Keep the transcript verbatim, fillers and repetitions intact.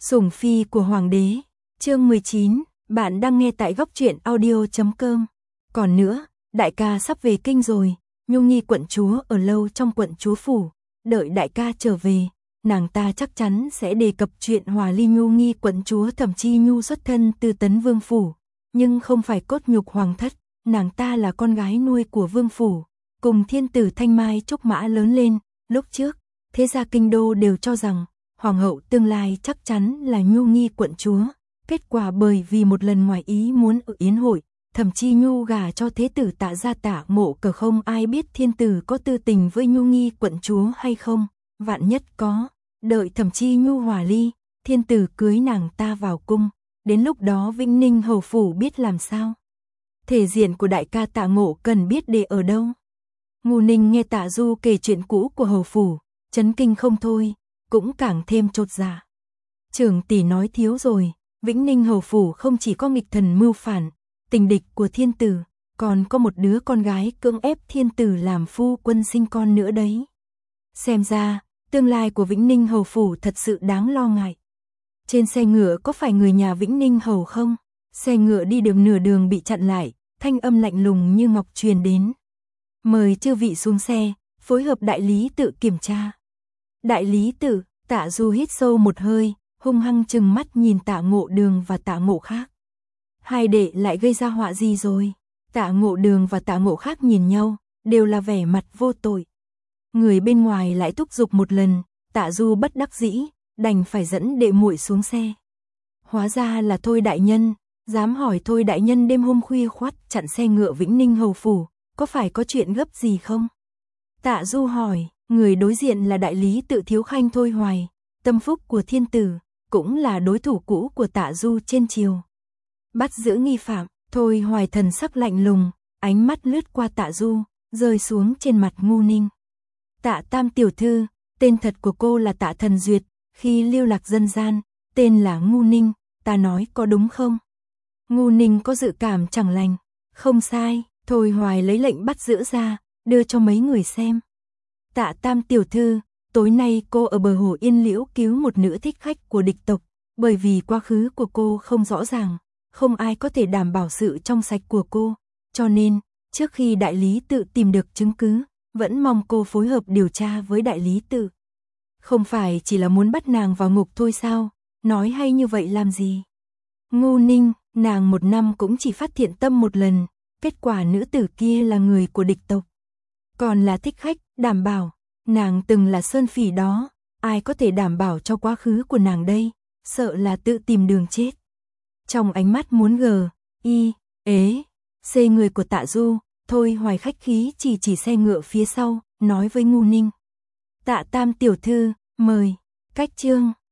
Sủng phi của hoàng đế, chương mười chín, bạn đang nghe tại góc truyện audio chấm com. Còn nữa, đại ca sắp về kinh rồi, Nhu Nghi quận chúa ở lâu trong quận chúa phủ, đợi đại ca trở về, nàng ta chắc chắn sẽ đề cập chuyện hòa ly. Nhu Nghi quận chúa thậm chí Nhu xuất thân từ Tấn Vương phủ, nhưng không phải cốt nhục hoàng thất, nàng ta là con gái nuôi của vương phủ, cùng thiên tử Thanh Mai Trúc Mã lớn lên. Lúc trước, thế gia kinh đô đều cho rằng hoàng hậu tương lai chắc chắn là Nhu Nghi quận chúa. Kết quả bởi vì một lần ngoài ý muốn ở yến hội, thậm chí Nhu gả cho thế tử Tạ gia Tạ Ngộ Cờ, không ai biết thiên tử có tư tình với Nhu Nghi quận chúa hay không. Vạn nhất có, đợi thậm chí Nhu hòa ly, thiên tử cưới nàng ta vào cung, đến lúc đó Vĩnh Ninh hầu phủ biết làm sao. Thể diện của đại ca Tạ Ngộ cần biết để ở đâu. Ngô Ninh nghe Tạ Du kể chuyện cũ của hầu phủ, chấn kinh không thôi, cũng càng thêm chột dạ. Trưởng tỷ nói thiếu rồi, Vĩnh Ninh hầu phủ không chỉ có nghịch thần mưu phản, tình địch của thiên tử, còn có một đứa con gái cưỡng ép thiên tử làm phu quân sinh con nữa đấy. Xem ra, tương lai của Vĩnh Ninh hầu phủ thật sự đáng lo ngại. Trên xe ngựa có phải người nhà Vĩnh Ninh hầu không? Xe ngựa đi được nửa đường bị chặn lại, thanh âm lạnh lùng như ngọc truyền đến. Mời chư vị xuống xe, phối hợp đại lý tự kiểm tra. Đại lý tự, Tạ Du hít sâu một hơi, hung hăng trừng mắt nhìn Tạ Ngộ Đường và Tạ Ngộ Khác. Hai đệ lại gây ra họa gì rồi? Tạ Ngộ Đường và Tạ Ngộ Khác nhìn nhau, đều là vẻ mặt vô tội. Người bên ngoài lại thúc giục một lần, Tạ Du bất đắc dĩ, đành phải dẫn đệ muội xuống xe. Hóa ra là Thôi đại nhân, dám hỏi Thôi đại nhân đêm hôm khuya khoắt chặn xe ngựa Vĩnh Ninh hầu phủ, có phải có chuyện gấp gì không? Tạ Du hỏi, người đối diện là đại lý tự thiếu khanh Thôi Hoài, tâm phúc của thiên tử, cũng là đối thủ cũ của Tạ Du trên triều. Bắt giữ nghi phạm, Thôi Hoài thần sắc lạnh lùng, ánh mắt lướt qua Tạ Du, rơi xuống trên mặt Ngu Ninh. Tạ Tam tiểu thư, tên thật của cô là Tạ Thần Duyệt, khi lưu lạc dân gian, tên là Ngu Ninh, ta nói có đúng không? Ngu Ninh có dự cảm chẳng lành. Không sai, Thôi Hoài lấy lệnh bắt giữ ra, đưa cho mấy người xem. Tạ Tam tiểu thư, tối nay cô ở bờ hồ Yên Liễu cứu một nữ thích khách của địch tộc, bởi vì quá khứ của cô không rõ ràng, không ai có thể đảm bảo sự trong sạch của cô, cho nên, trước khi đại lý tự tìm được chứng cứ, vẫn mong cô phối hợp điều tra với đại lý tự. Không phải chỉ là muốn bắt nàng vào ngục thôi sao, nói hay như vậy làm gì? Ngu Ninh, nàng một năm cũng chỉ phát thiện tâm một lần, kết quả nữ tử kia là người của địch tộc. Còn là thích khách, đảm bảo, nàng từng là sơn phỉ đó, ai có thể đảm bảo cho quá khứ của nàng đây, sợ là tự tìm đường chết. Trong ánh mắt muốn gờ, y, ế, xê người của Tạ Du, Thôi Hoài khách khí chỉ chỉ xe ngựa phía sau, nói với Ngu Ninh. Tạ Tam tiểu thư, mời, cách chương.